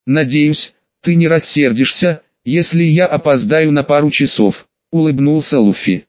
Надеюсь, ты не рассердишься, если я опоздаю на пару часов, улыбнулся Луффи.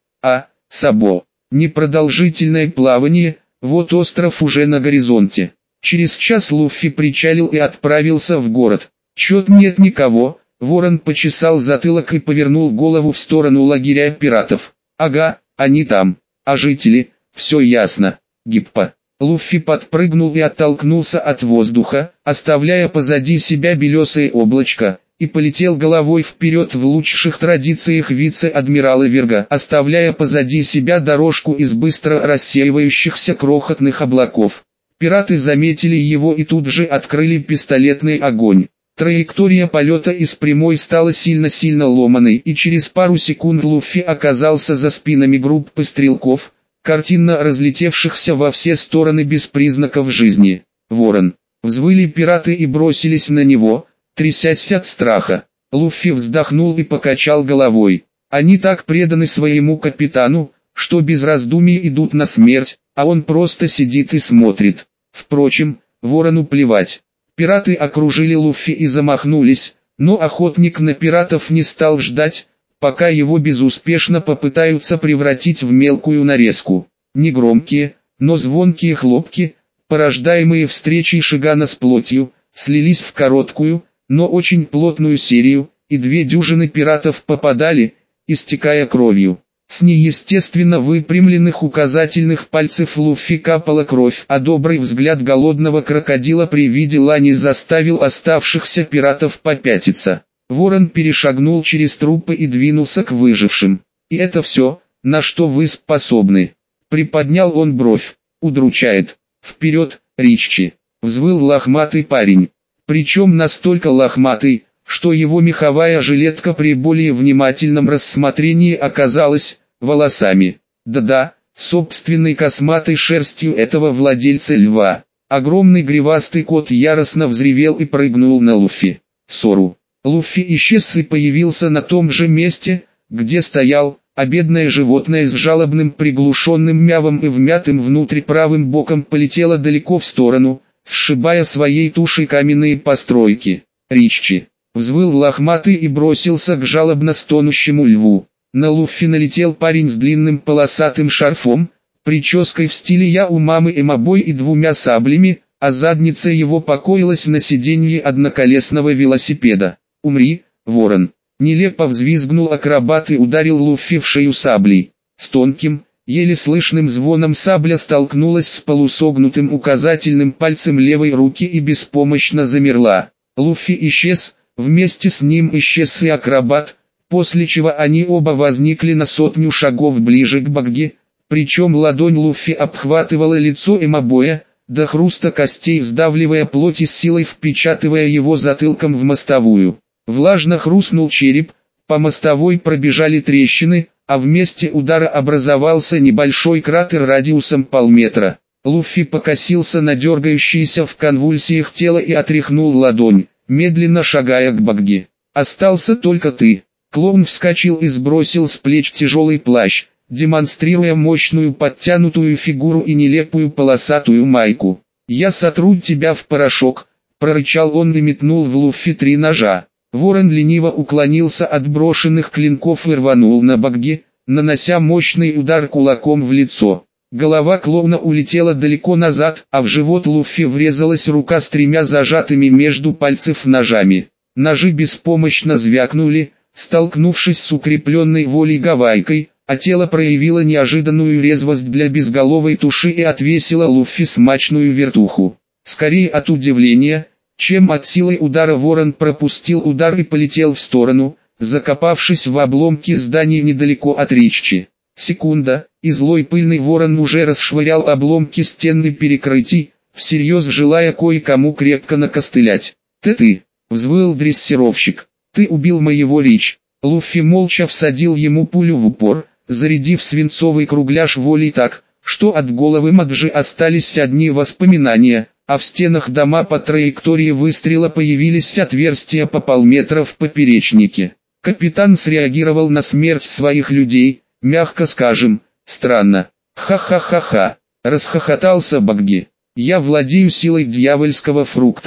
Сабо, непродолжительное плавание, вот остров уже на горизонте. Через час Луффи причалил и отправился в город. Чёт нет никого, Ворон почесал затылок и повернул голову в сторону лагеря пиратов. Ага, они там. А жители, все ясно. Гиппа. Луффи подпрыгнул и оттолкнулся от воздуха, оставляя позади себя белесое облачко, и полетел головой вперед в лучших традициях вице-адмирала Верга, оставляя позади себя дорожку из быстро рассеивающихся крохотных облаков. Пираты заметили его и тут же открыли пистолетный огонь. Траектория полета из прямой стала сильно-сильно ломаной, и через пару секунд Луффи оказался за спинами группы стрелков, картинно разлетевшихся во все стороны без признаков жизни. Ворон. Взвыли пираты и бросились на него, трясясь от страха. Луффи вздохнул и покачал головой. Они так преданы своему капитану, что без раздумий идут на смерть, а он просто сидит и смотрит. Впрочем, Ворону плевать. Пираты окружили Луффи и замахнулись, но охотник на пиратов не стал ждать, пока его безуспешно попытаются превратить в мелкую нарезку. Негромкие, но звонкие хлопки, порождаемые встречей Шигана с плотью, слились в короткую, но очень плотную серию, и 2 дюжины пиратов попадали, истекая кровью. С неестественно выпрямленных указательных пальцев Луффи капала кровь, а добрый взгляд голодного крокодила при виде лани заставил оставшихся пиратов попятиться. Ворон перешагнул через трупы и двинулся к выжившим. «И это все, на что вы способны?» Приподнял он бровь. «Удручает. Вперед, Риччи!» Взвыл лохматый парень. Причем настолько лохматый, что его меховая жилетка при более внимательном рассмотрении оказалась волосами. Да-да, собственной косматой шерстью этого владельца льва. Огромный гривастый кот яростно взревел и прыгнул на Луффи. Сору. Луффи исчез и появился на том же месте, где стоял, а бедное животное с жалобным приглушенным мявом и вмятым внутрь правым боком полетело далеко в сторону, сшибая своей тушей каменные постройки. Риччи. Взвыл лохматый и бросился к жалобно стонущему льву. На Луффи налетел парень с длинным полосатым шарфом, прической в стиле «Я у мамы Эмобой» и 2 саблями, а задница его покоилась на сиденье одноколесного велосипеда. «Умри, ворон!» Нелепо взвизгнул акробат и ударил Луффи в шею саблей. С тонким, еле слышным звоном сабля столкнулась с полусогнутым указательным пальцем левой руки и беспомощно замерла. Луффи исчез, вместе с ним исчез и акробат, после чего они оба возникли на 100 шагов ближе к Багги, причем ладонь Луффи обхватывала лицо Эмобоя, до хруста костей сдавливая плоть и с силой впечатывая его затылком в мостовую. Влажно хрустнул череп, по мостовой пробежали трещины, а в месте удара образовался небольшой кратер радиусом полметра. Луффи покосился на дергающееся в конвульсиях тело и отряхнул ладонь, медленно шагая к Багги. «Остался только ты». Клоун вскочил и сбросил с плеч тяжелый плащ, демонстрируя мощную подтянутую фигуру и нелепую полосатую майку. «Я сотру тебя в порошок», — прорычал он и метнул в Луффи 3 ножа. Ворон лениво уклонился от брошенных клинков и рванул на Багги, нанося мощный удар кулаком в лицо. Голова клоуна улетела далеко назад, а в живот Луффи врезалась рука с 3 зажатыми между пальцев ножами. Ножи беспомощно звякнули, столкнувшись с укрепленной волей гавайкой, а тело проявило неожиданную резвость для безголовой туши и отвесило Луффи смачную вертуху. Скорее от удивления, чем от силы удара ворон пропустил удар и полетел в сторону, закопавшись в обломки зданий недалеко от Риччи. Секунда, и злой пыльный ворон уже расшвырял обломки стенных перекрытий, всерьез желая кое-кому крепко накостылять. «Ты!» — взвыл дрессировщик. «Ты убил моего Рич!» Луффи молча всадил ему пулю в упор, зарядив свинцовый кругляш волей так, что от головы Маджи остались одни воспоминания, а в стенах дома по траектории выстрела появились отверстия по полметра в поперечнике. Капитан среагировал на смерть своих людей, мягко скажем, странно. «Ха-ха-ха-ха!» — расхохотался Багги. «Я владею силой дьявольского фрукта.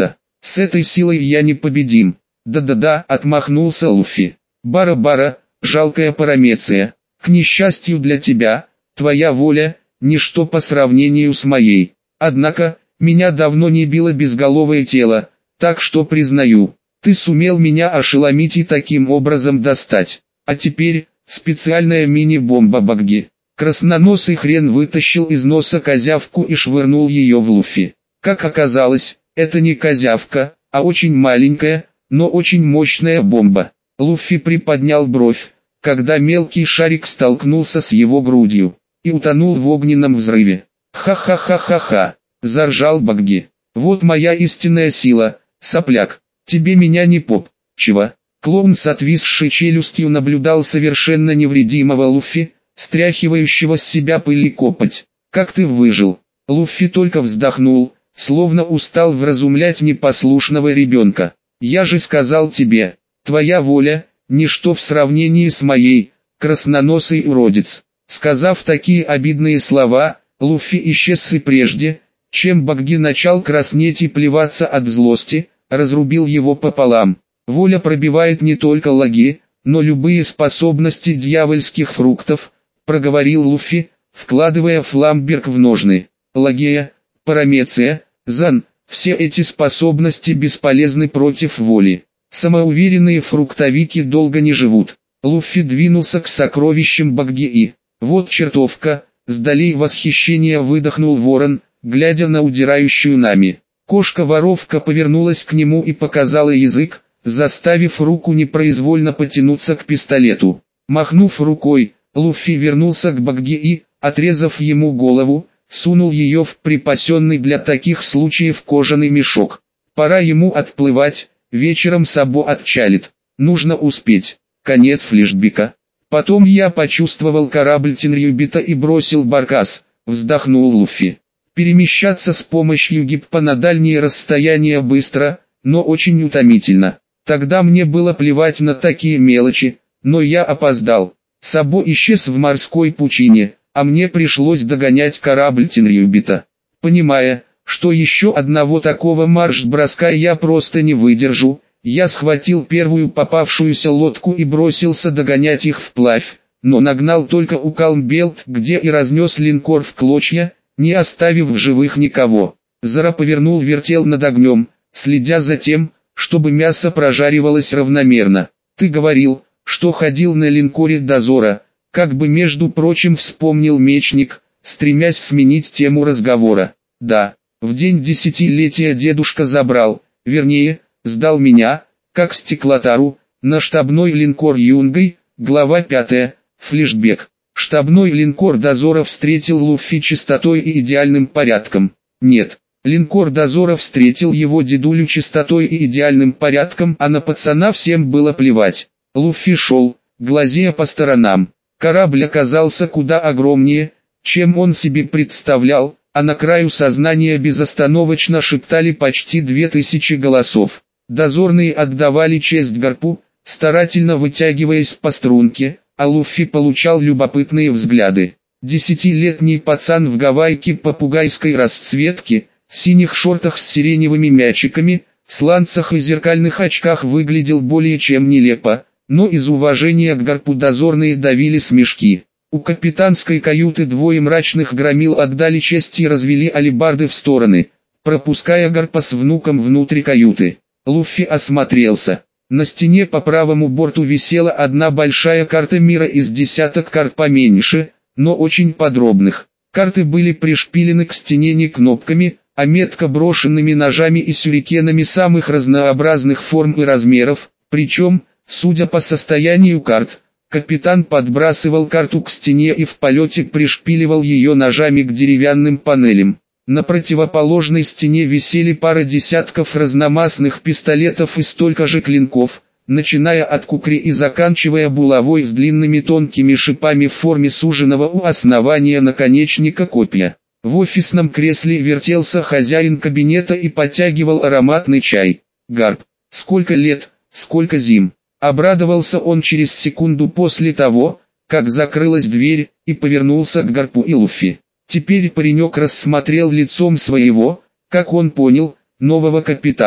С этой силой я непобедим. Да-да-да, отмахнулся Луфи. Бара-бара, жалкая Парамеция. К несчастью для тебя, твоя воля – ничто по сравнению с моей. Однако, меня давно не било безголовое тело, так что признаю, ты сумел меня ошеломить и таким образом достать. А теперь, специальная мини-бомба Багги. Красноносый хрен вытащил из носа козявку и швырнул ее в Луфи. Как оказалось, это не козявка, а очень маленькая, но очень мощная бомба. Луфи приподнял бровь, когда мелкий шарик столкнулся с его грудью, и утонул в огненном взрыве. «Ха-ха-ха-ха-ха!» – заржал Багги. «Вот моя истинная сила, сопляк, тебе меня не поп, чего?» Клоун с отвисшей челюстью наблюдал совершенно невредимого Луфи, стряхивающего с себя пыль и копоть. «Как ты выжил?» Луфи только вздохнул, словно устал вразумлять непослушного ребенка. «Я же сказал тебе, твоя воля – ничто в сравнении с моей, красноносый уродец». Сказав такие обидные слова, Луфи исчез и прежде, чем Багги начал краснеть и плеваться от злости, разрубил его пополам. Воля пробивает не только лаги, но любые способности дьявольских фруктов, проговорил Луфи, вкладывая фламберг в ножны. Лагея, Парамеция, Зан, все эти способности бесполезны против воли. Самоуверенные фруктовики долго не живут. Луфи двинулся к сокровищам Багги и... Вот чертовка, с долей восхищения выдохнул ворон, глядя на удирающую Нами. Кошка-воровка повернулась к нему и показала язык, заставив руку непроизвольно потянуться к пистолету. Махнув рукой, Луфи вернулся к Багги и, отрезав ему голову, сунул ее в припасенный для таких случаев кожаный мешок. Пора ему отплывать, вечером Сабо отчалит. Нужно успеть. Конец флешбека. Потом я почувствовал корабль Тинрюбита и бросил баркас, вздохнул Луфи. Перемещаться с помощью гиппа на дальние расстояния быстро, но очень утомительно. Тогда мне было плевать на такие мелочи, но я опоздал. Сабо исчез в морской пучине, а мне пришлось догонять корабль Тинрюбита. Понимая, что еще одного такого марш-броска я просто не выдержу, я схватил первую попавшуюся лодку и бросился догонять их вплавь, но нагнал только у Калмбелт, где и разнес линкор в клочья, не оставив в живых никого. Зара повернул вертел над огнем, следя за тем, чтобы мясо прожаривалось равномерно. «Ты говорил, что ходил на линкоре дозора», как бы между прочим вспомнил мечник, стремясь сменить тему разговора. «Да, в день десятилетия дедушка забрал, вернее, сдал меня, как стеклотару, на штабной линкор Юнгой». Глава 5. Флешбек. Штабной линкор дозора встретил Луфи чистотой и идеальным порядком. Нет, линкор дозора встретил его дедулю чистотой и идеальным порядком, а на пацана всем было плевать. Луфи шел, глазея по сторонам. Корабль оказался куда огромнее, чем он себе представлял, а на краю сознания безостановочно шептали почти 2000 голосов. Дозорные отдавали честь Гарпу, старательно вытягиваясь по струнке, а Луфи получал любопытные взгляды. Десятилетний пацан в гавайке попугайской расцветки, синих шортах с сиреневыми мячиками, сланцах и зеркальных очках выглядел более чем нелепо, но из уважения к Гарпу дозорные давили смешки. У капитанской каюты двое мрачных громил отдали честь и развели алебарды в стороны, пропуская Гарпа с внуком внутрь каюты. Луфи осмотрелся. На стене по правому борту висела одна большая карта мира из десяток карт поменьше, но очень подробных. Карты были пришпилены к стене не кнопками, а метко брошенными ножами и сюрикенами самых разнообразных форм и размеров, причем, судя по состоянию карт, капитан подбрасывал карту к стене и в полете пришпиливал ее ножами к деревянным панелям. На противоположной стене висели пара десятков разномастных пистолетов и столько же клинков, начиная от кукри и заканчивая булавой с длинными тонкими шипами в форме суженого у основания наконечника копья. В офисном кресле вертелся хозяин кабинета и потягивал ароматный чай. Гарп, сколько лет, сколько зим. Обрадовался он через секунду после того, как закрылась дверь, и повернулся к Гарпу и Луфи. Теперь паренек рассмотрел лицом своего, как он понял, нового капитана.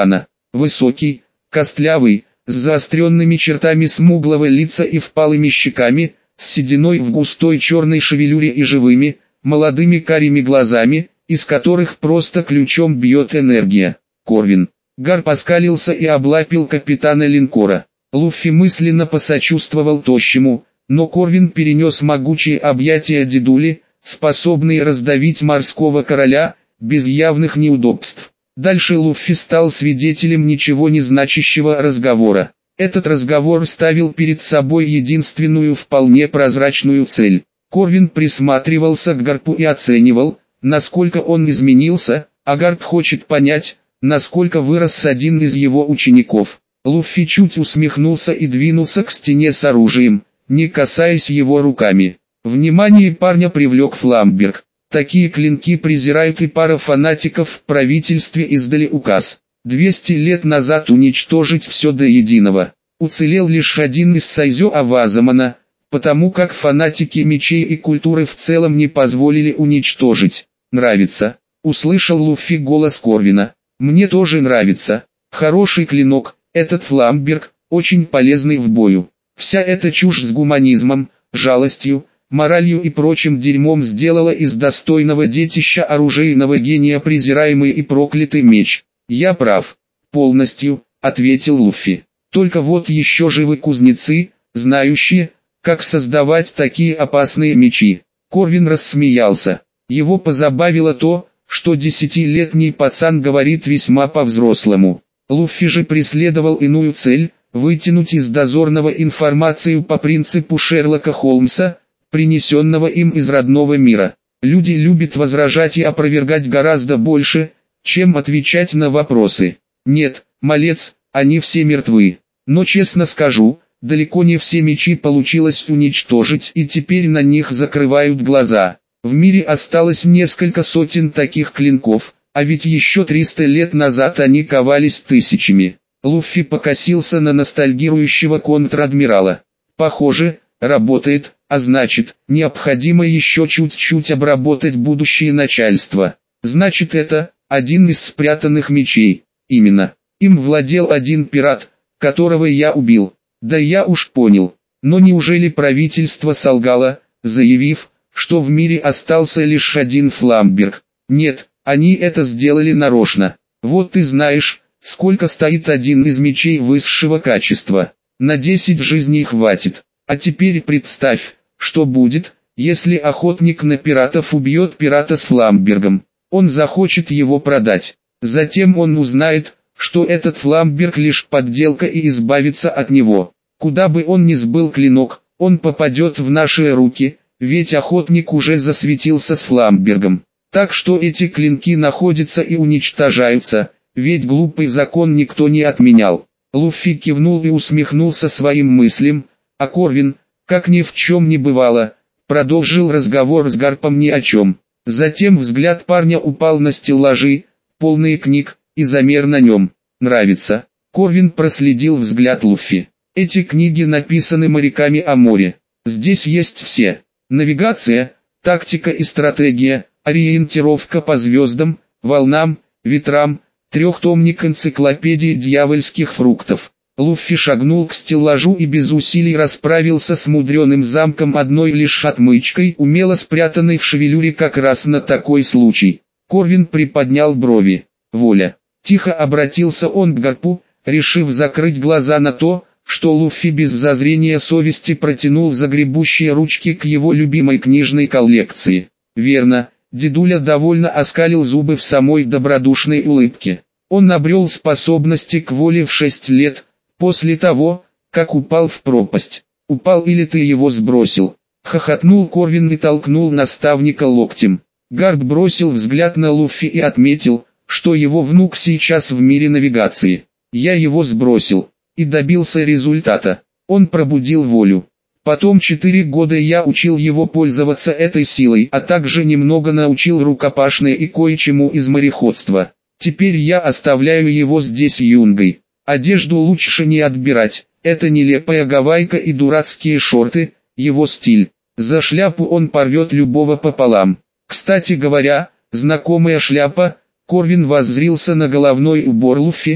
Высокий, костлявый, с заостренными чертами смуглого лица и впалыми щеками, с сединой в густой черной шевелюре и живыми, молодыми карими глазами, из которых просто ключом бьет энергия. Корвин. Гарп оскалился и облапил капитана линкора. Луффи мысленно посочувствовал тощему, но Корвин перенес могучие объятия дедули, способные раздавить морского короля, без явных неудобств. Дальше Луффи стал свидетелем ничего не значащего разговора. Этот разговор ставил перед собой единственную вполне прозрачную цель. Корвин присматривался к Гарпу и оценивал, насколько он изменился, а Гарп хочет понять, насколько вырос один из его учеников. Луффи чуть усмехнулся и двинулся к стене с оружием, не касаясь его руками. Внимание парня привлек Фламберг. Такие клинки презирают, и пара фанатиков в правительстве издали указ. 200 лет назад уничтожить все до единого. Уцелел лишь один из Сайзё Авазамана, потому как фанатики мечей и культуры в целом не позволили уничтожить. «Нравится», — услышал Луффи голос Корвина. «Мне тоже нравится. Хороший клинок, этот Фламберг, очень полезный в бою. Вся эта чушь с гуманизмом, жалостью, моралью и прочим дерьмом сделала из достойного детища оружейного гения презираемый и проклятый меч. Я прав. Полностью», — ответил Луффи. «Только вот еще живы кузнецы, знающие, как создавать такие опасные мечи». Корвин рассмеялся. Его позабавило то, что 10-летний пацан говорит весьма по-взрослому. Луффи же преследовал иную цель — вытянуть из дозорного информацию по принципу Шерлока Холмса, принесенного им из родного мира. Люди любят возражать и опровергать гораздо больше, чем отвечать на вопросы. Нет, малец, они все мертвы. Но честно скажу, далеко не все мечи получилось уничтожить, и теперь на них закрывают глаза. В мире осталось несколько сотен таких клинков, а ведь еще 300 лет назад они ковались тысячами. Луффи покосился на ностальгирующего контр-адмирала. Похоже, работает, а значит, необходимо еще чуть-чуть обработать будущее начальство. Значит, это один из спрятанных мечей. Именно. Им владел один пират, которого я убил. Да я уж понял. Но неужели правительство солгало, заявив, что в мире остался лишь один Фламберг? Нет, они это сделали нарочно. Вот ты знаешь, сколько стоит один из мечей высшего качества. На 10 жизней хватит. А теперь представь, что будет, если охотник на пиратов убьет пирата с Фламбергом. Он захочет его продать. Затем он узнает, что этот Фламберг лишь подделка, и избавится от него. Куда бы он ни сбыл клинок, он попадет в наши руки, ведь охотник уже засветился с Фламбергом. Так что эти клинки находятся и уничтожаются, ведь глупый закон никто не отменял. Луффи кивнул и усмехнулся своим мыслям, а Корвин, как ни в чем не бывало, продолжил разговор с Гарпом ни о чем. Затем взгляд парня упал на стеллажи, полные книг, и замер на нем. «Нравится?» Корвин проследил взгляд Луффи. «Эти книги написаны моряками о море. Здесь есть все. Навигация, тактика и стратегия, ориентировка по звездам, волнам, ветрам, трехтомник энциклопедии дьявольских фруктов». Луффи шагнул к стеллажу и без усилий расправился с мудреным замком одной лишь отмычкой, умело спрятанной в шевелюре как раз на такой случай. Корвин приподнял брови. «Воля». Тихо обратился он к Гарпу, решив закрыть глаза на то, что Луффи без зазрения совести протянул загребущие ручки к его любимой книжной коллекции. Верно, дедуля довольно оскалил зубы в самой добродушной улыбке. Он обрел способности к воле в 6 лет, после того, как упал в пропасть. «Упал или ты его сбросил?» Хохотнул Корвин и толкнул наставника локтем. Гарп бросил взгляд на Луффи и отметил, что его внук сейчас в мире навигации. «Я его сбросил, и добился результата. Он пробудил волю. Потом 4 года я учил его пользоваться этой силой, а также немного научил рукопашной и кое-чему из мореходства. Теперь я оставляю его здесь юнгой. Одежду лучше не отбирать, это нелепая гавайка и дурацкие шорты, его стиль. За шляпу он порвет любого пополам. Кстати говоря, знакомая шляпа». Корвин воззрился на головной убор Луффи,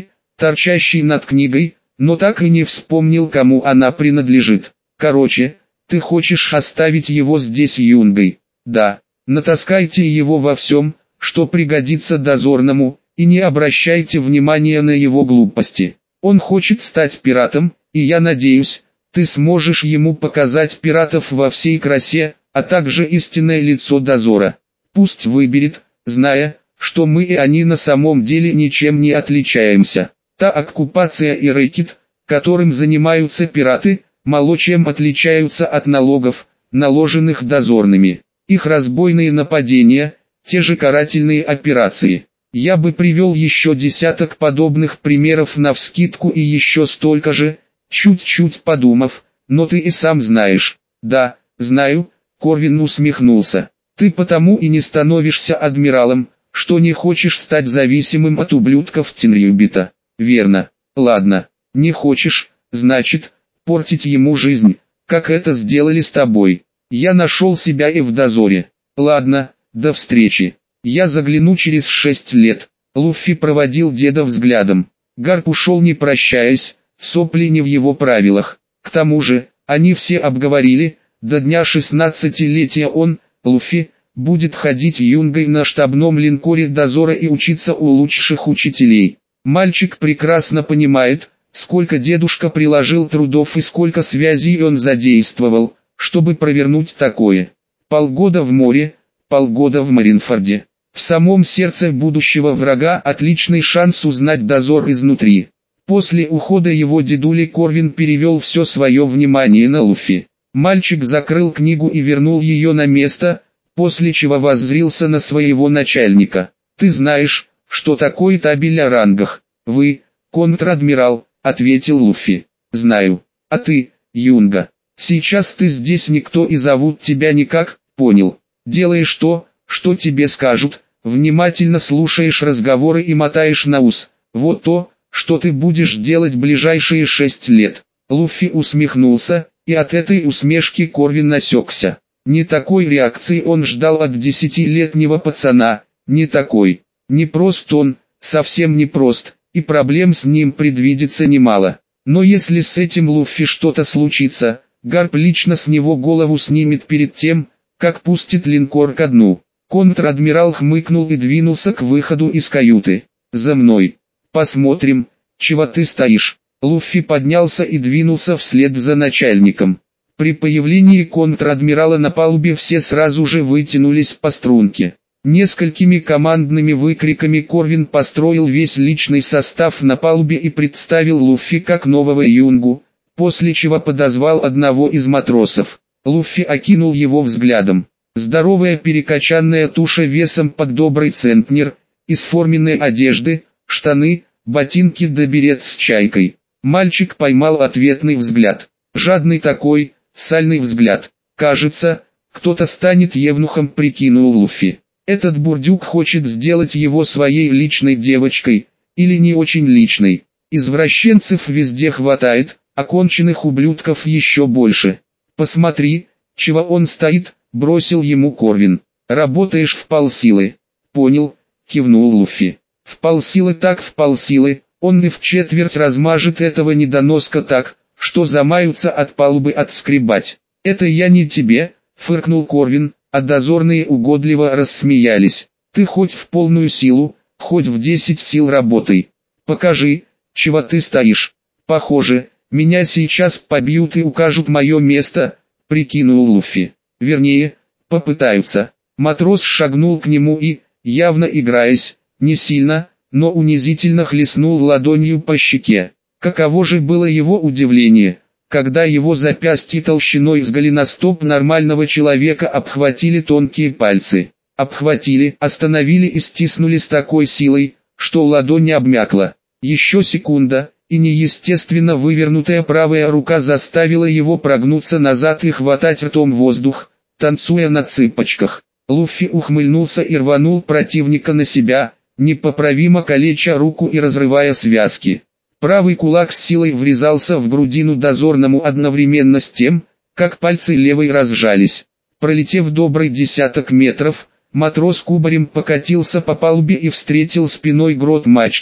торчащий над книгой, но так и не вспомнил, кому она принадлежит. Короче, ты хочешь оставить его здесь юнгой? Да, натаскайте его во всем, что пригодится дозорному, и не обращайте внимания на его глупости. Он хочет стать пиратом, и я надеюсь, ты сможешь ему показать пиратов во всей красе, а также истинное лицо дозора. Пусть выберет, зная, что мы и они на самом деле ничем не отличаемся. Та оккупация и рэкет, которым занимаются пираты, мало чем отличаются от налогов, наложенных дозорными. Их разбойные нападения, те же карательные операции. Я бы привел еще десяток подобных примеров навскидку и еще столько же, чуть-чуть подумав, но ты и сам знаешь. Да, знаю, Корвин усмехнулся. Ты потому и не становишься адмиралом, что не хочешь стать зависимым от ублюдков Тинрюбита. Верно. Ладно, не хочешь, значит, портить ему жизнь, как это сделали с тобой. Я нашел себя и в дозоре. Ладно, до встречи. Я загляну через 6 лет. Луффи проводил деда взглядом. Гарп ушел не прощаясь, сопли не в его правилах. К тому же, они все обговорили, до дня 16-летия он, Луффи, будет ходить юнгой на штабном линкоре дозора и учиться у лучших учителей. Мальчик прекрасно понимает, сколько дедушка приложил трудов и сколько связей он задействовал, чтобы провернуть такое. Полгода в море, полгода в Маринфорде. В самом сердце будущего врага отличный шанс узнать дозор изнутри. После ухода его дедули Корвин перевел все свое внимание на Луффи. Мальчик закрыл книгу и вернул ее на место, после чего воззрился на своего начальника. «Ты знаешь, что такое табель о рангах?» «Вы, контр-адмирал», — ответил Луффи. «Знаю. А ты, юнга, сейчас ты здесь никто и зовут тебя никак, понял? Делаешь то, что тебе скажут, внимательно слушаешь разговоры и мотаешь на ус. Вот то, что ты будешь делать ближайшие 6 лет». Луффи усмехнулся, и от этой усмешки Корвин насекся. Не такой реакции он ждал от 10-летнего пацана, не такой. Не прост он, совсем не прост, и проблем с ним предвидится немало. Но если с этим Луффи что-то случится, Гарп лично с него голову снимет перед тем, как пустит линкор ко дну. Контр-адмирал хмыкнул и двинулся к выходу из каюты. «За мной. Посмотрим, чего ты стоишь». Луффи поднялся и двинулся вслед за начальником. При появлении контр-адмирала на палубе все сразу же вытянулись по струнке. Несколькими командными выкриками Корвин построил весь личный состав на палубе и представил Луффи как нового юнгу, после чего подозвал одного из матросов. Луффи окинул его взглядом. Здоровая перекачанная туша весом под добрый центнер, из форменной одежды, штаны, ботинки да берет с чайкой. Мальчик поймал ответный взгляд. Жадный такой, сальный взгляд. Кажется, кто-то станет евнухом, прикинул Луффи. Этот бурдюк хочет сделать его своей личной девочкой, или не очень личной. Извращенцев везде хватает, а конченых ублюдков еще больше. Посмотри, чего он стоит, бросил ему Корвин. Работаешь в полсилы. Понял, кивнул Луффи. В полсилы так в полсилы, он и в четверть размажет этого недоноска так, что замаются от палубы отскребать. Это я не тебе, фыркнул Корвин, а дозорные угодливо рассмеялись. Ты хоть в полную силу, хоть в 10 сил работай. Покажи, чего ты стоишь. Похоже, меня сейчас побьют и укажут мое место, прикинул Луффи. Вернее, попытаются. Матрос шагнул к нему и, явно играясь, не сильно, но унизительно хлестнул ладонью по щеке. Каково же было его удивление, когда его запястье толщиной с голеностоп нормального человека обхватили тонкие пальцы. Обхватили, остановили и стиснули с такой силой, что ладонь обмякла. Еще секунда, и неестественно вывернутая правая рука заставила его прогнуться назад и хватать ртом воздух, танцуя на цыпочках. Луффи ухмыльнулся и рванул противника на себя, непоправимо калеча руку и разрывая связки. Правый кулак с силой врезался в грудину дозорному одновременно с тем, как пальцы левой разжались. Пролетев добрый десяток метров, матрос кубарем покатился по палубе и встретил спиной грот-мачту,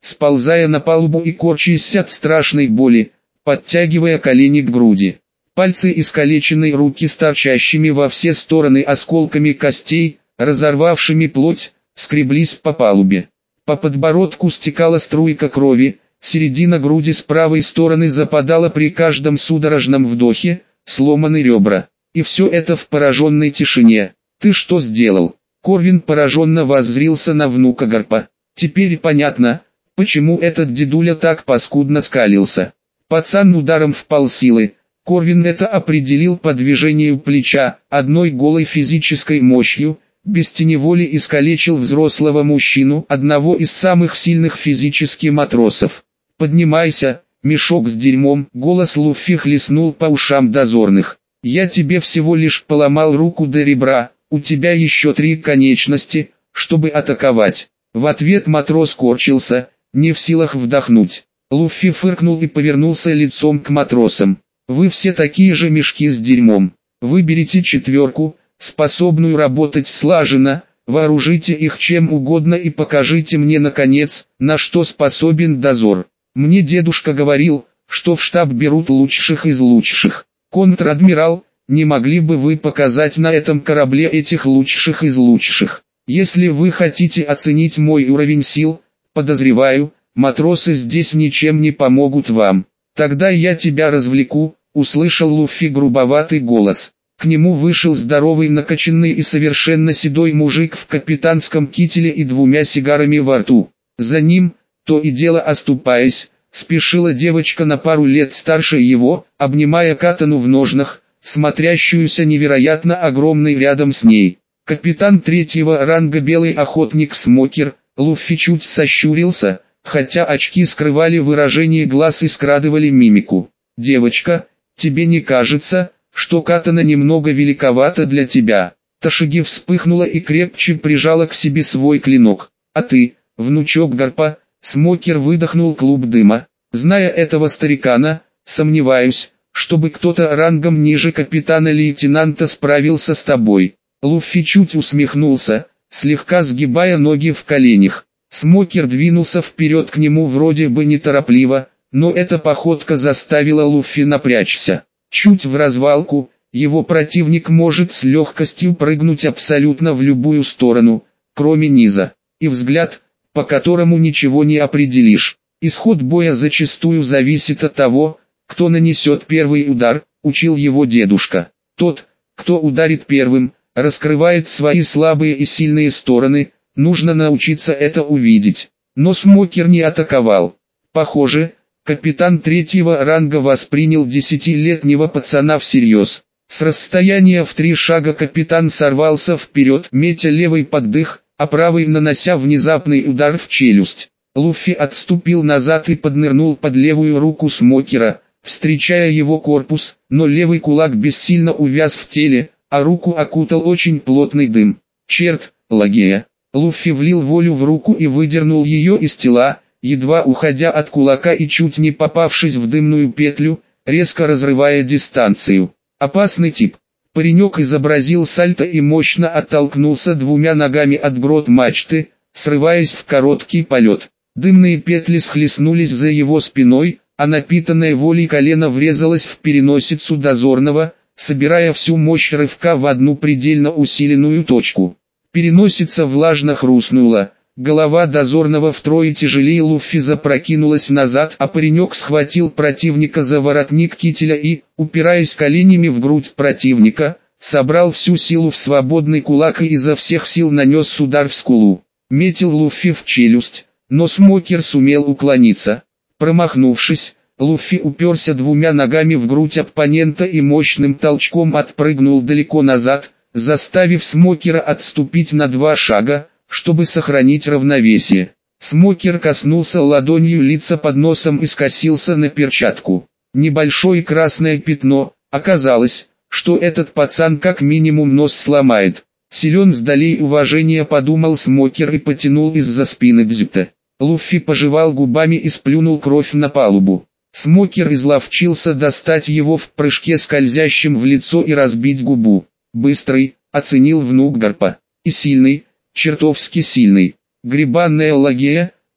сползая на палубу и корчась от страшной боли, подтягивая колени к груди. Пальцы искалеченной руки с торчащими во все стороны осколками костей, разорвавшими плоть, скреблись по палубе. По подбородку стекала струйка крови, середина груди с правой стороны западала при каждом судорожном вдохе, сломаны ребра. И все это в пораженной тишине. «Ты что сделал?» Корвин пораженно воззрился на внука Гарпа. Теперь понятно, почему этот дедуля так паскудно скалился. Пацан ударом в полсилы. Корвин это определил по движению плеча, одной голой физической мощью, без теневоли искалечил взрослого мужчину, одного из самых сильных физически матросов. «Поднимайся, мешок с дерьмом!» Голос Луффи хлестнул по ушам дозорных. «Я тебе всего лишь поломал руку до ребра, у тебя еще 3 конечности, чтобы атаковать». В ответ матрос корчился, не в силах вдохнуть. Луффи фыркнул и повернулся лицом к матросам. «Вы все такие же мешки с дерьмом. Выберите 4, способную работать слаженно, вооружите их чем угодно и покажите мне наконец, на что способен дозор. Мне дедушка говорил, что в штаб берут лучших из лучших. Контр-адмирал, не могли бы вы показать на этом корабле этих лучших из лучших? Если вы хотите оценить мой уровень сил, подозреваю, матросы здесь ничем не помогут вам. Тогда я тебя развлеку», — услышал Луффи грубоватый голос. К нему вышел здоровый, накачанный и совершенно седой мужик в капитанском кителе и 2 сигарами во рту. За ним, то и дело оступаясь, спешила девочка на пару лет старше его, обнимая катану в ножнах, смотрящуюся невероятно огромной рядом с ней. Капитан 3-го ранга белый охотник Смокер, Луффи чуть сощурился, хотя очки скрывали выражение глаз и скрадывали мимику. «Девочка, тебе не кажется, что катана немного великовата для тебя?» Ташиги вспыхнула и крепче прижала к себе свой клинок. «А ты, внучок Гарпа?» Смокер выдохнул клуб дыма. «Зная этого старикана, сомневаюсь, чтобы кто-то рангом ниже капитана-лейтенанта справился с тобой». Луффи чуть усмехнулся, слегка сгибая ноги в коленях. Смокер двинулся вперед к нему вроде бы неторопливо, но эта походка заставила Луффи напрячься. Чуть в развалку, его противник может с легкостью прыгнуть абсолютно в любую сторону, кроме низа. И взгляд, по которому ничего не определишь. Исход боя зачастую зависит от того, кто нанесет первый удар, учил его дедушка. Тот, кто ударит первым, раскрывает свои слабые и сильные стороны, нужно научиться это увидеть. Но Смокер не атаковал. Похоже, капитан 3-го ранга воспринял 10-летнего пацана всерьез. С расстояния в 3 шага капитан сорвался вперед, метя левый под дых, а правый нанося внезапный удар в челюсть. Луффи отступил назад и поднырнул под левую руку Смокера, встречая его корпус, но левый кулак бессильно увяз в теле, а руку окутал очень плотный дым. «Черт, Лагея!» Луффи влил волю в руку и выдернул ее из тела, едва уходя от кулака и чуть не попавшись в дымную петлю, резко разрывая дистанцию. Опасный тип. Паренек изобразил сальто и мощно оттолкнулся 2 ногами от грот мачты, срываясь в короткий полет. Дымные петли схлестнулись за его спиной, а напитанное волей колено врезалось в переносицу дозорного, собирая всю мощь рывка в одну предельно усиленную точку. Переносица влажно хрустнула, голова дозорного втрое тяжелее Луффи запрокинулась назад, а паренек схватил противника за воротник кителя и, упираясь коленями в грудь противника, собрал всю силу в свободный кулак и изо всех сил нанес удар в скулу. Метил Луффи в челюсть, но Смокер сумел уклониться. Промахнувшись, Луффи уперся 2 ногами в грудь оппонента и мощным толчком отпрыгнул далеко назад, заставив Смокера отступить на 2 шага, чтобы сохранить равновесие. Смокер коснулся ладонью лица под носом и скосился на перчатку. Небольшое красное пятно, оказалось, что этот пацан как минимум нос сломает. Силен сдалей уважения, подумал Смокер и потянул из-за спины Дзюта. Луффи пожевал губами и сплюнул кровь на палубу. Смокер изловчился достать его в прыжке скользящим в лицо и разбить губу. Быстрый, оценил внук Гарпа. И сильный, чертовски сильный. Гребанная Лагея,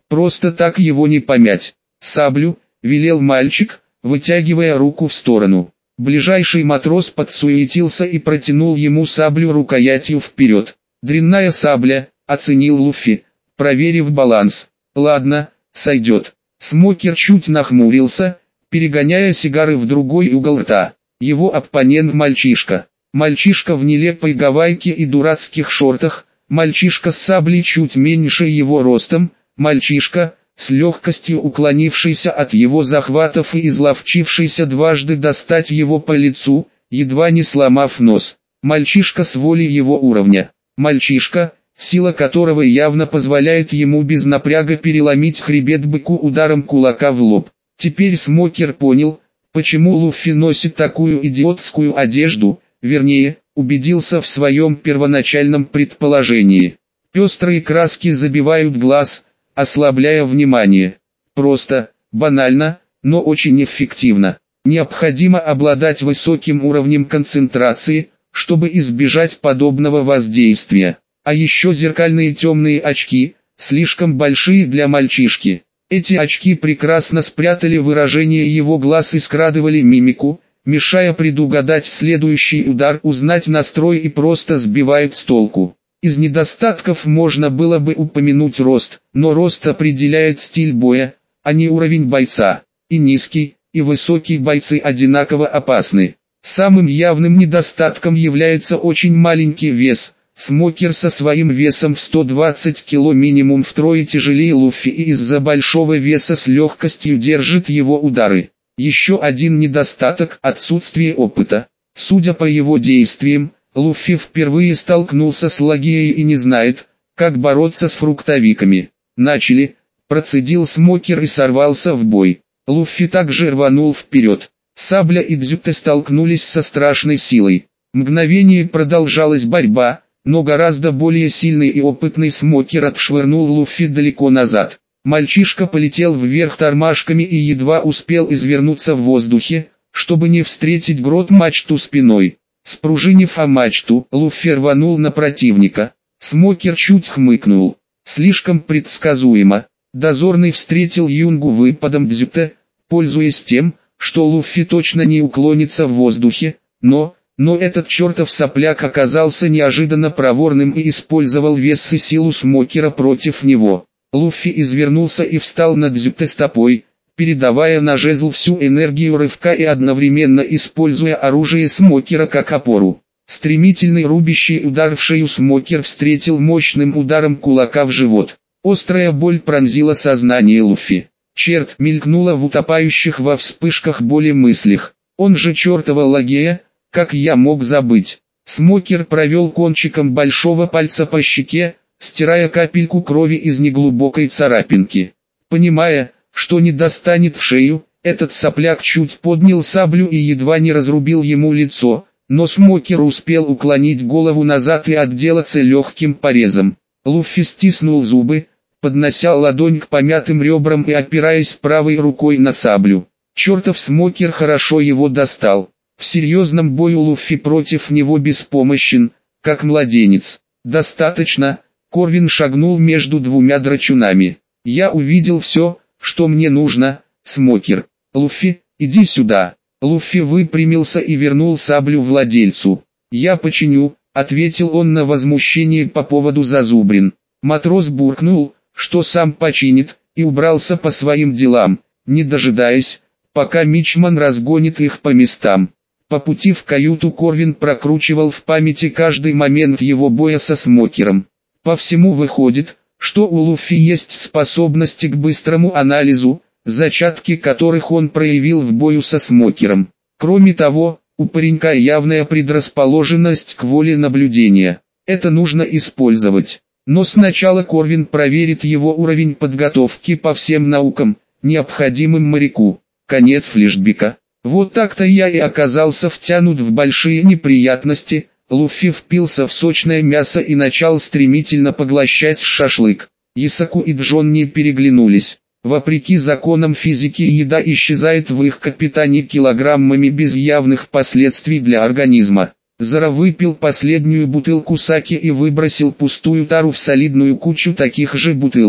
Просто так его не помять. «Саблю», — велел мальчик, вытягивая руку в сторону. Ближайший матрос подсуетился и протянул ему саблю рукоятью вперед. «Дрянная сабля», — оценил Луффи, проверив баланс. «Ладно, сойдет». Смокер чуть нахмурился, перегоняя сигары в другой угол рта. Его оппонент мальчишка. Мальчишка в нелепой гавайке и дурацких шортах, мальчишка с саблей чуть меньше его ростом, мальчишка, с легкостью уклонившийся от его захватов и изловчившийся дважды достать его по лицу, едва не сломав нос. Мальчишка с волей его уровня. Мальчишка, сила которого явно позволяет ему без напряга переломить хребет быку ударом кулака в лоб. Теперь Смокер понял, почему Луффи носит такую идиотскую одежду, вернее, убедился в своем первоначальном предположении. Пестрые краски забивают глаз, ослабляя внимание. Просто, банально, но очень эффективно. Необходимо обладать высоким уровнем концентрации, чтобы избежать подобного воздействия. А еще зеркальные темные очки, слишком большие для мальчишки. Эти очки прекрасно спрятали выражение его глаз и скрадывали мимику, мешая предугадать следующий удар, узнать настрой и просто сбивают с толку. Из недостатков можно было бы упомянуть рост, но рост определяет стиль боя, а не уровень бойца. И низкий, и высокий бойцы одинаково опасны. Самым явным недостатком является очень маленький вес. Смокер со своим весом в 120 кг минимум втрое тяжелее Луффи и из-за большого веса с легкостью держит его удары. Еще один недостаток – отсутствие опыта. Судя по его действиям, Луффи впервые столкнулся с лагией и не знает, как бороться с фруктовиками. «Начали», – процедил Смокер и сорвался в бой. Луффи также рванул вперед. Сабля и Дзюте столкнулись со страшной силой. Мгновение продолжалась борьба, но гораздо более сильный и опытный Смокер отшвырнул Луффи далеко назад. Мальчишка полетел вверх тормашками и едва успел извернуться в воздухе, чтобы не встретить грот мачту спиной. Спружинив о мачту, Луффи рванул на противника. Смокер чуть хмыкнул. Слишком предсказуемо. Дозорный встретил Юнгу выпадом Дзюте, пользуясь тем, что Луффи точно не уклонится в воздухе, но этот чертов сопляк оказался неожиданно проворным и использовал вес и силу Смокера против него. Луффи извернулся и встал над Дзюте стопой, передавая на жезл всю энергию рывка и одновременно используя оружие Смокера как опору. Стремительный рубящий удар в шею Смокер встретил мощным ударом кулака в живот. Острая боль пронзила сознание Луффи. Черт, мелькнуло в утопающих во вспышках боли мыслях. Он же чертова лагея, как я мог забыть. Смокер провел кончиком большого пальца по щеке, стирая капельку крови из неглубокой царапинки. Понимая, что не достанет в шею, этот сопляк чуть поднял саблю и едва не разрубил ему лицо, но Смокер успел уклонить голову назад и отделаться легким порезом. Луффи стиснул зубы, поднося ладонь к помятым ребрам и опираясь правой рукой на саблю. Чертов Смокер хорошо его достал. В серьезном бою Луффи против него беспомощен, как младенец. «Достаточно», — Корвин шагнул между двумя драчунами. «Я увидел все, что мне нужно, Смокер. Луффи, иди сюда». Луффи выпрямился и вернул саблю владельцу. «Я починю», — ответил он на возмущение по поводу зазубрин. Матрос буркнул, что сам починит, и убрался по своим делам, не дожидаясь, пока мичман разгонит их по местам. По пути в каюту Корвин прокручивал в памяти каждый момент его боя со Смокером. По всему выходит, что у Луффи есть способности к быстрому анализу, зачатки которых он проявил в бою со Смокером. Кроме того, у паренька явная предрасположенность к воле наблюдения. Это нужно использовать. Но сначала Корвин проверит его уровень подготовки по всем наукам, необходимым моряку. Конец флешбека. Вот так-то я и оказался втянут в большие неприятности. Луффи впился в сочное мясо и начал стремительно поглощать шашлык. Исаку и Джонни переглянулись. Вопреки законам физики еда исчезает в их капитане килограммами без явных последствий для организма. Зара выпил последнюю бутылку саки и выбросил пустую тару в солидную кучу таких же бутылок.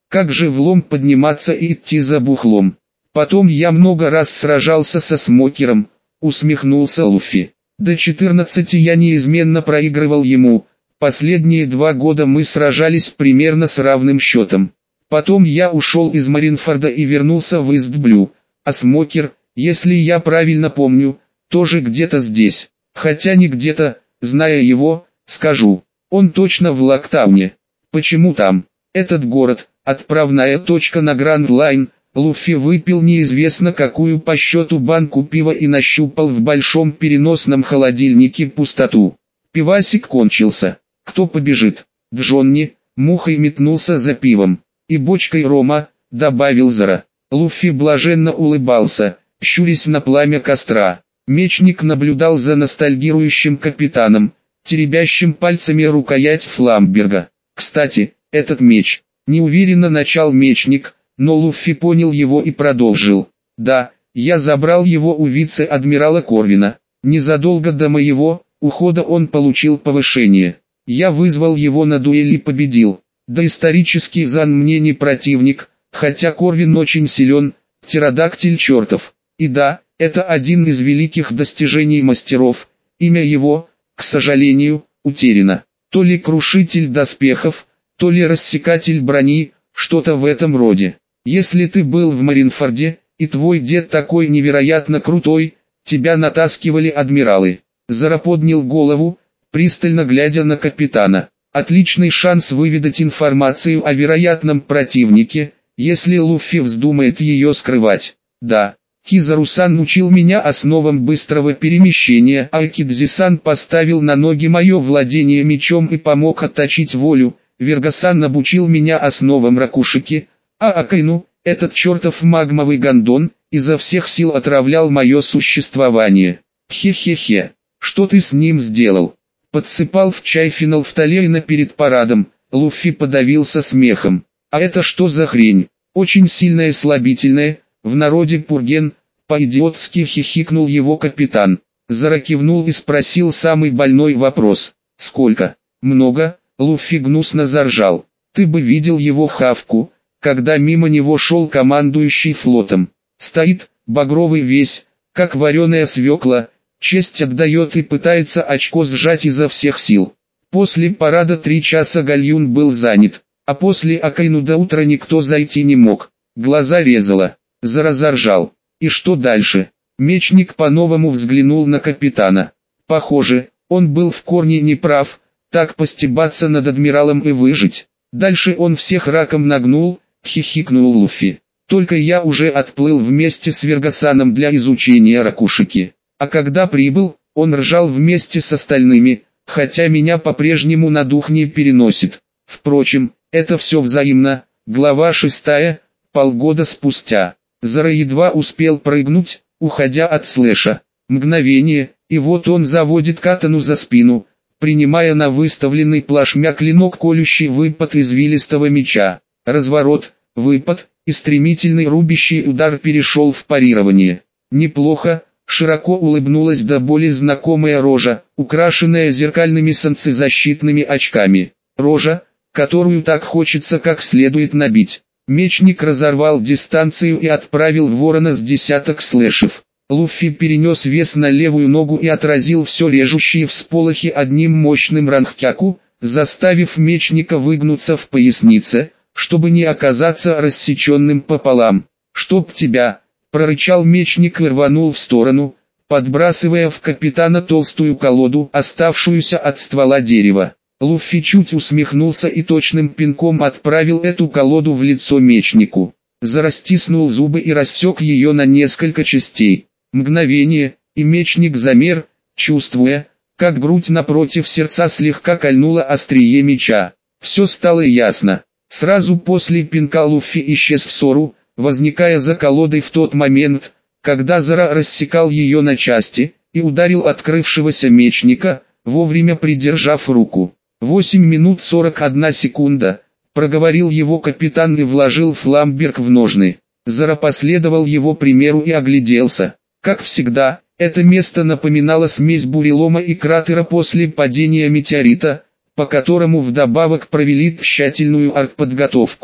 Как же влом подниматься и идти за бухлом? Потом я много раз сражался со Смокером, усмехнулся Луффи. До 14 я неизменно проигрывал ему. Последние 2 года мы сражались примерно с равным счетом. Потом я ушел из Маринфорда и вернулся в Истблю, а Смокер, если я правильно помню, тоже где-то здесь. Хотя не где-то, зная его, скажу, он точно в Локтауне. Почему там? Этот город, отправная точка на Гранд Лайн. Луффи выпил неизвестно какую по счету банку пива и нащупал в большом переносном холодильнике пустоту. Пивасик кончился. Кто побежит? Джонни, мухой метнулся за пивом. И бочкой рома, добавил Зара. Луффи блаженно улыбался, щурясь на пламя костра. Мечник наблюдал за ностальгирующим капитаном, теребящим пальцами рукоять Фламберга. Кстати, этот меч, неуверенно начал мечник, но Луффи понял его и продолжил. Да, я забрал его у вице-адмирала Корвина. Незадолго до моего ухода он получил повышение. Я вызвал его на дуэль и победил. Доисторический Зан мне не противник, хотя Корвин очень силен, птеродактиль чертов. И да, это один из великих достижений мастеров. Имя его, к сожалению, утеряно. То ли крушитель доспехов, то ли рассекатель брони, что-то в этом роде. Если ты был в Маринфорде, и твой дед такой невероятно крутой, тебя натаскивали адмиралы. Зара поднял голову, пристально глядя на капитана. Отличный шанс выведать информацию о вероятном противнике, если Луффи вздумает ее скрывать. Да, Кизару-сан учил меня основам быстрого перемещения, а Кидзи-сан поставил на ноги мое владение мечом и помог отточить волю. Верга-сан обучил меня основам ракушики, а Акайну, этот чертов магмовый гондон, изо всех сил отравлял мое существование. Хе-хе-хе, что ты с ним сделал? Подсыпал в чай фенолфталейна перед парадом. Луффи подавился смехом. А это что за хрень? Очень сильное слабительное, в народе пурген, по-идиотски хихикнул его капитан. Зара кивнул и спросил самый больной вопрос. Сколько? Много? Луффи гнусно заржал. Ты бы видел его хавку, когда мимо него шел командующий флотом. Стоит, багровый весь, как вареная свекла, честь отдает и пытается очко сжать изо всех сил. После парада 3 часа гальюн был занят, а после Акайну до утра никто зайти не мог. Глаза резало. Зара заржал. И что дальше? Мечник по-новому взглянул на капитана. Похоже, он был в корне неправ, так постебаться над адмиралом и выжить. Дальше он всех раком нагнул, хихикнул Луффи. Только я уже отплыл вместе с Вергасаном для изучения ракушики. А когда прибыл, он ржал вместе с остальными, хотя меня по-прежнему на дух не переносит. Впрочем, это все взаимно. Глава 6. Полгода спустя. Зара едва успел прыгнуть, уходя от слэша. Мгновение, и вот он заводит катану за спину, принимая на выставленный плашмя клинок колющий выпад извилистого меча. Разворот, выпад, и стремительный рубящий удар перешел в парирование. Неплохо, широко улыбнулась до боли знакомая рожа, украшенная зеркальными солнцезащитными очками. Рожа, которую так хочется как следует набить. Мечник разорвал дистанцию и отправил в ворона с десяток слэшев. Луффи перенес вес на левую ногу и отразил все режущие всполохи одним мощным ранхкяку, заставив мечника выгнуться в пояснице, чтобы не оказаться рассеченным пополам. «Чтоб тебя!» — прорычал мечник и рванул в сторону, подбрасывая в капитана толстую колоду, оставшуюся от ствола дерева. Луффи чуть усмехнулся и точным пинком отправил эту колоду в лицо мечнику. Зара стиснул зубы и рассек ее на несколько частей. Мгновение, и мечник замер, чувствуя, как грудь напротив сердца слегка кольнула острие меча. Все стало ясно. Сразу после пинка Луффи исчез в ссору, возникая за колодой в тот момент, когда Зара рассекал ее на части, и ударил открывшегося мечника, вовремя придержав руку. 8 минут 41 секунда, проговорил его капитан и вложил фламберг в ножны. Зара последовал его примеру и огляделся. Как всегда, это место напоминало смесь бурелома и кратера после падения метеорита, по которому вдобавок провели тщательную артподготовку.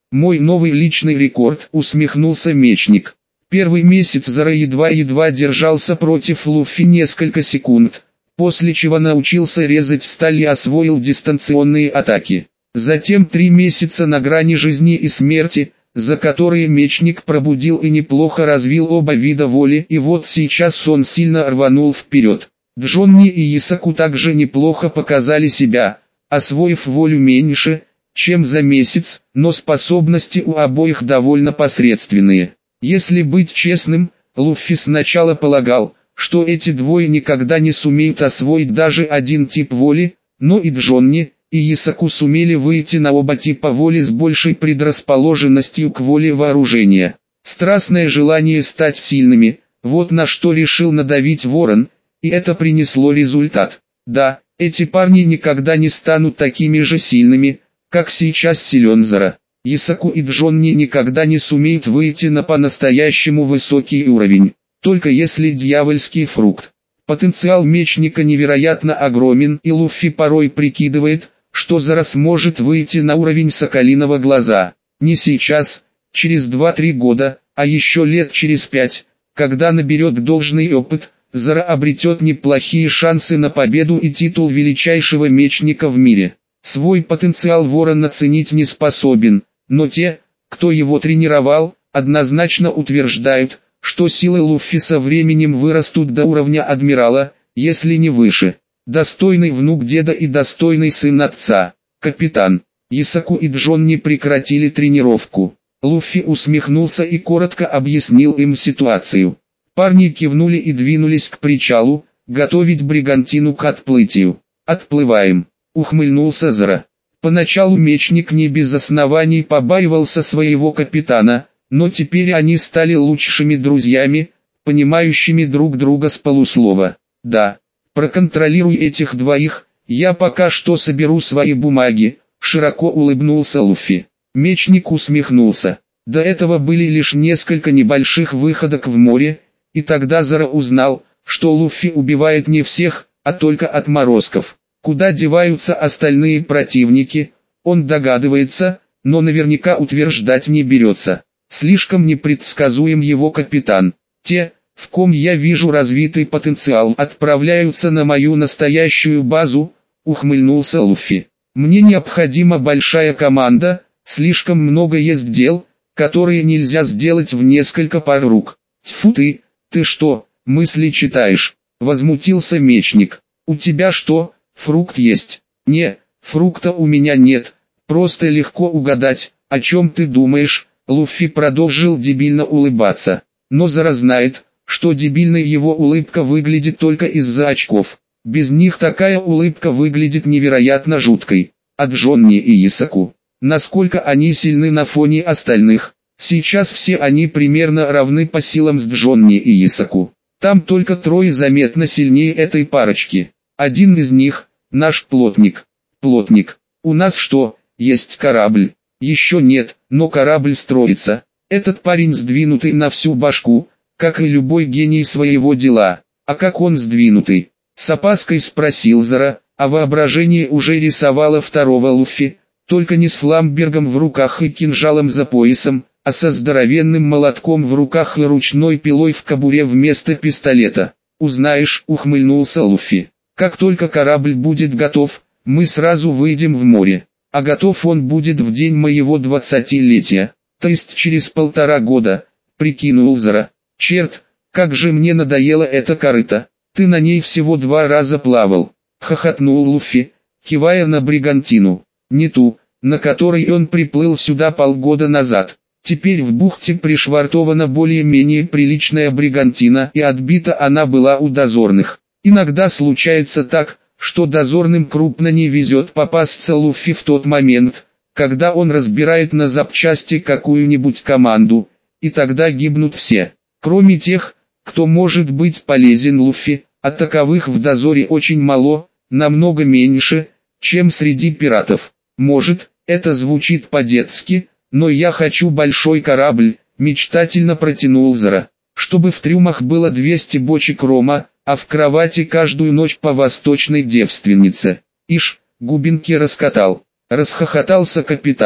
Мой новый личный рекорд, усмехнулся мечник. Первый месяц Зара едва-едва держался против Луффи несколько секунд, после чего научился резать сталь и освоил дистанционные атаки. Затем 3 месяца на грани жизни и смерти, за которые мечник пробудил и неплохо развил оба вида воли, и вот сейчас он сильно рванул вперед. Джонни и Исаку также неплохо показали себя, освоив волю меньше, чем за месяц, но способности у обоих довольно посредственные. Если быть честным, Луффи сначала полагал, что эти двое никогда не сумеют освоить даже один тип воли, но и Джонни, и Исаку сумели выйти на оба типа воли с большей предрасположенностью к воле вооружения. Страстное желание стать сильными, вот на что решил надавить Ворон, и это принесло результат. Да, эти парни никогда не станут такими же сильными, как сейчас силен Зара. Исаку и Джонни никогда не сумеют выйти на по-настоящему высокий уровень, только если дьявольский фрукт. Потенциал мечника невероятно огромен, и Луффи порой прикидывает, что Зара сможет выйти на уровень соколиного глаза. Не сейчас, через 2-3 года, а еще лет через 5, когда наберет должный опыт, Зара обретет неплохие шансы на победу и титул величайшего мечника в мире. Свой потенциал Ворон оценить не способен, но те, кто его тренировал, однозначно утверждают, что силы Луффи со временем вырастут до уровня адмирала, если не выше. Достойный внук деда и достойный сын отца. Капитан. Исаку и Джонни прекратили тренировку. Луффи усмехнулся и коротко объяснил им ситуацию. Парни кивнули и двинулись к причалу, готовить бригантину к отплытию. «Отплываем», — ухмыльнулся Зара. Поначалу мечник не без оснований побаивался своего капитана, но теперь они стали лучшими друзьями, понимающими друг друга с полуслова. «Да, проконтролируй этих двоих, я пока что соберу свои бумаги», — широко улыбнулся Луффи. Мечник усмехнулся. До этого были лишь несколько небольших выходок в море, и тогда Зара узнал, что Луффи убивает не всех, а только отморозков. Куда деваются остальные противники, он догадывается, но наверняка утверждать не берется. Слишком непредсказуем его капитан. Те, в ком я вижу развитый потенциал, отправляются на мою настоящую базу, ухмыльнулся Луффи. Мне необходима большая команда, слишком много есть дел, которые нельзя сделать в несколько пар рук. Тьфу ты что, мысли читаешь? Возмутился мечник. У тебя что, фрукт есть? Не, фрукта у меня нет, просто легко угадать, о чем ты думаешь. Луффи продолжил дебильно улыбаться. Но Зара знает, что дебильной его улыбка выглядит только из-за очков. Без них такая улыбка выглядит невероятно жуткой. А Джонни и Исаку, насколько они сильны на фоне остальных? Сейчас все они примерно равны по силам с Джонни и Исаку. Там только трое заметно сильнее этой парочки. Один из них – наш плотник. Плотник, у нас что, есть корабль? Еще нет, но корабль строится. Этот парень сдвинутый на всю башку, как и любой гений своего дела. А как он сдвинутый? С опаской спросил Зара, а воображение уже рисовало второго Луффи, только не с фламбергом в руках и кинжалом за поясом, а со здоровенным молотком в руках и ручной пилой в кобуре вместо пистолета. «Узнаешь», — ухмыльнулся Луффи. «Как только корабль будет готов, мы сразу выйдем в море. А готов он будет в день моего 20-летия, то есть через 1,5 года», — прикинул Зара. «Черт, как же мне надоело эта корыта. Ты на ней всего 2 раза плавал», — хохотнул Луффи, кивая на бригантину. Не ту, на которой он приплыл сюда полгода назад. Теперь в бухте пришвартована более-менее приличная бригантина, и отбита она была у дозорных. Иногда случается так, что дозорным крупно не везет попасться Луффи в тот момент, когда он разбирает на запчасти какую-нибудь команду, и тогда гибнут все, кроме тех, кто может быть полезен Луффи, а таковых в дозоре очень мало, намного меньше, чем среди пиратов. Может, это звучит по-детски, но я хочу большой корабль, мечтательно протянул Зара, чтобы в трюмах было 200 бочек рома, а в кровати каждую ночь по восточной девственнице. Ишь, губинки раскатал. Расхохотался капитан.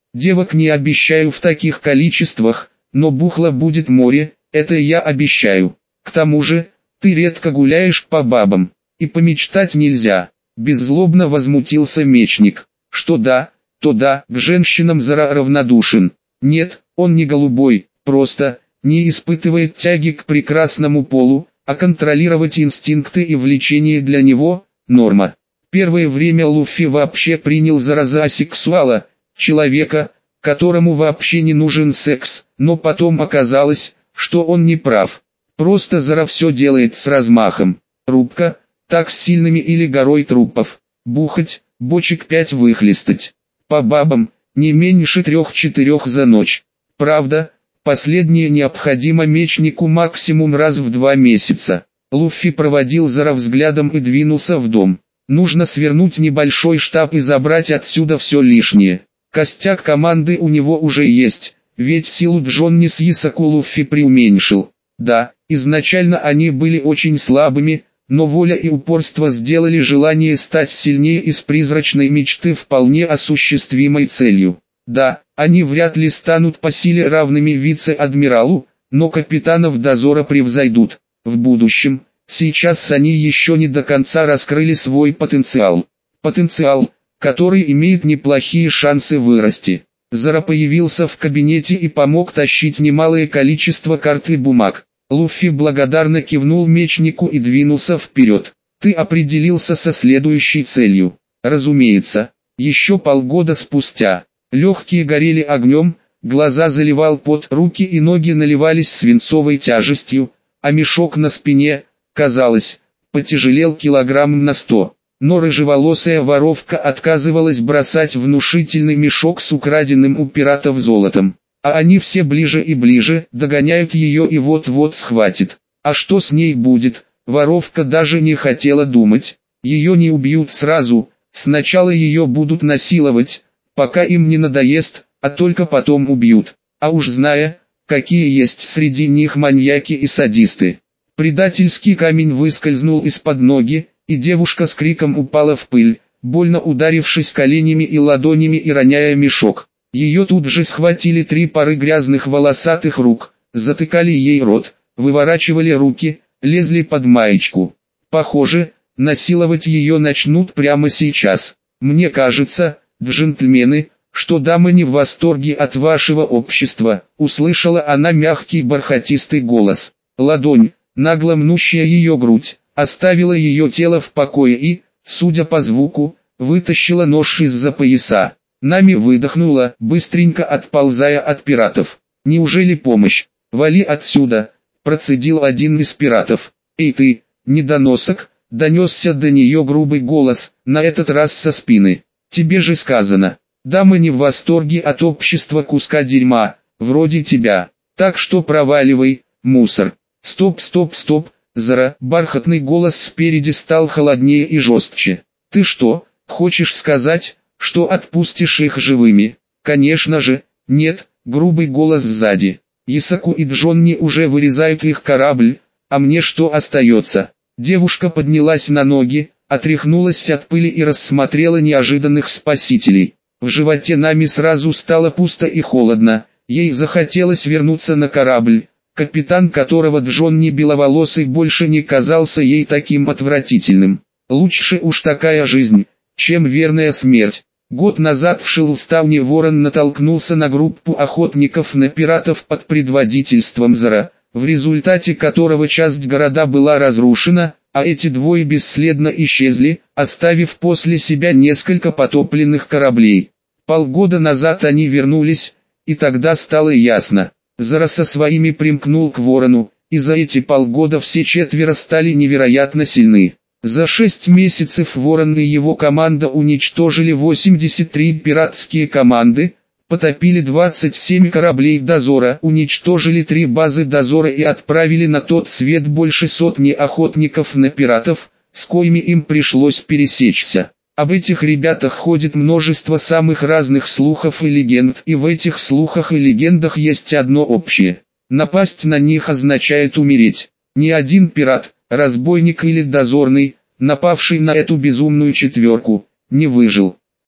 Девок не обещаю в таких количествах, но бухла будет море, это я обещаю. К тому же, ты редко гуляешь по бабам, и помечтать нельзя. Беззлобно возмутился мечник. Что да, то да, к женщинам Зара равнодушен. Нет, он не голубой, просто не испытывает тяги к прекрасному полу, а контролировать инстинкты и влечения для него – норма. Первое время Луффи вообще принял Зара за асексуала, человека, которому вообще не нужен секс, но потом оказалось, что он не прав. Просто Зара все делает с размахом. Рубка, так с сильными или горой трупов. Бухать, бочек 5 выхлестать. По бабам, не меньше 3-4 за ночь. Правда, последнее необходимо мечнику максимум раз в 2 месяца. Луффи проводил Зара взглядом и двинулся в дом. Нужно свернуть небольшой штаб и забрать отсюда все лишнее. Костяк команды у него уже есть, ведь силу Джонни с Исаку Луффи преуменьшил. Да, изначально они были очень слабыми, но воля и упорство сделали желание стать сильнее из призрачной мечты вполне осуществимой целью. Да, они вряд ли станут по силе равными вице-адмиралу, но капитанов дозора превзойдут. В будущем, сейчас они еще не до конца раскрыли свой потенциал. Потенциал, который имеет неплохие шансы вырасти. Зара появился в кабинете и помог тащить немалое количество карт и бумаг. Луффи благодарно кивнул мечнику и двинулся вперед. «Ты определился со следующей целью». Разумеется, еще полгода спустя. Легкие горели огнем, глаза заливал пот, руки и ноги наливались свинцовой тяжестью, а мешок на спине, казалось, потяжелел килограмм на 100. Но рыжеволосая воровка отказывалась бросать внушительный мешок с украденным у пиратов золотом. А они все ближе и ближе, догоняют ее и вот-вот схватит. А что с ней будет, воровка даже не хотела думать. Ее не убьют сразу, сначала ее будут насиловать, пока им не надоест, а только потом убьют. А уж зная, какие есть среди них маньяки и садисты. Предательский камень выскользнул из-под ноги, и девушка с криком упала в пыль, больно ударившись коленями и ладонями и роняя мешок. Ее тут же схватили 3 пары грязных волосатых рук, затыкали ей рот, выворачивали руки, лезли под маечку. Похоже, насиловать ее начнут прямо сейчас. Мне кажется, джентльмены, что дамы не в восторге от вашего общества, услышала она мягкий бархатистый голос. Ладонь, нагло мнущая ее грудь, оставила ее тело в покое и, судя по звуку, вытащила нож из-за пояса. Нами выдохнула, быстренько отползая от пиратов. «Неужели помощь? Вали отсюда!» – процедил один из пиратов. «Эй ты, недоносок!» – донесся до нее грубый голос, на этот раз со спины. «Тебе же сказано, дамы не в восторге от общества куска дерьма, вроде тебя, так что проваливай, мусор!» «Стоп, стоп, стоп!» Зара, бархатный голос спереди стал холоднее и жестче. «Ты что, хочешь сказать, что отпустишь их живыми?» «Конечно же, нет», грубый голос сзади. «Исаку и Джонни уже вырезают их корабль, а мне что остается?» Девушка поднялась на ноги, отряхнулась от пыли и рассмотрела неожиданных спасителей. В животе Нами сразу стало пусто и холодно, ей захотелось вернуться на корабль. Капитан, которого Джонни беловолосый больше не казался ей таким отвратительным. Лучше уж такая жизнь, чем верная смерть. Год назад в Шиллстауне Ворон натолкнулся на группу охотников на пиратов под предводительством Зара, в результате которого часть города была разрушена, а эти двое бесследно исчезли, оставив после себя несколько потопленных кораблей. Полгода назад они вернулись, и тогда стало ясно. Зара со своими примкнул к Ворону, и за эти полгода все 4 стали невероятно сильны. За 6 месяцев Ворон и его команда уничтожили 83 пиратские команды, потопили 27 кораблей дозора, уничтожили 3 базы дозора и отправили на тот свет больше сотни охотников на пиратов, с коими им пришлось пересечься. Об этих ребятах ходит множество самых разных слухов и легенд, и в этих слухах и легендах есть одно общее. Напасть на них означает умереть. Ни один пират, разбойник или дозорный, напавший на эту безумную четверку, не выжил.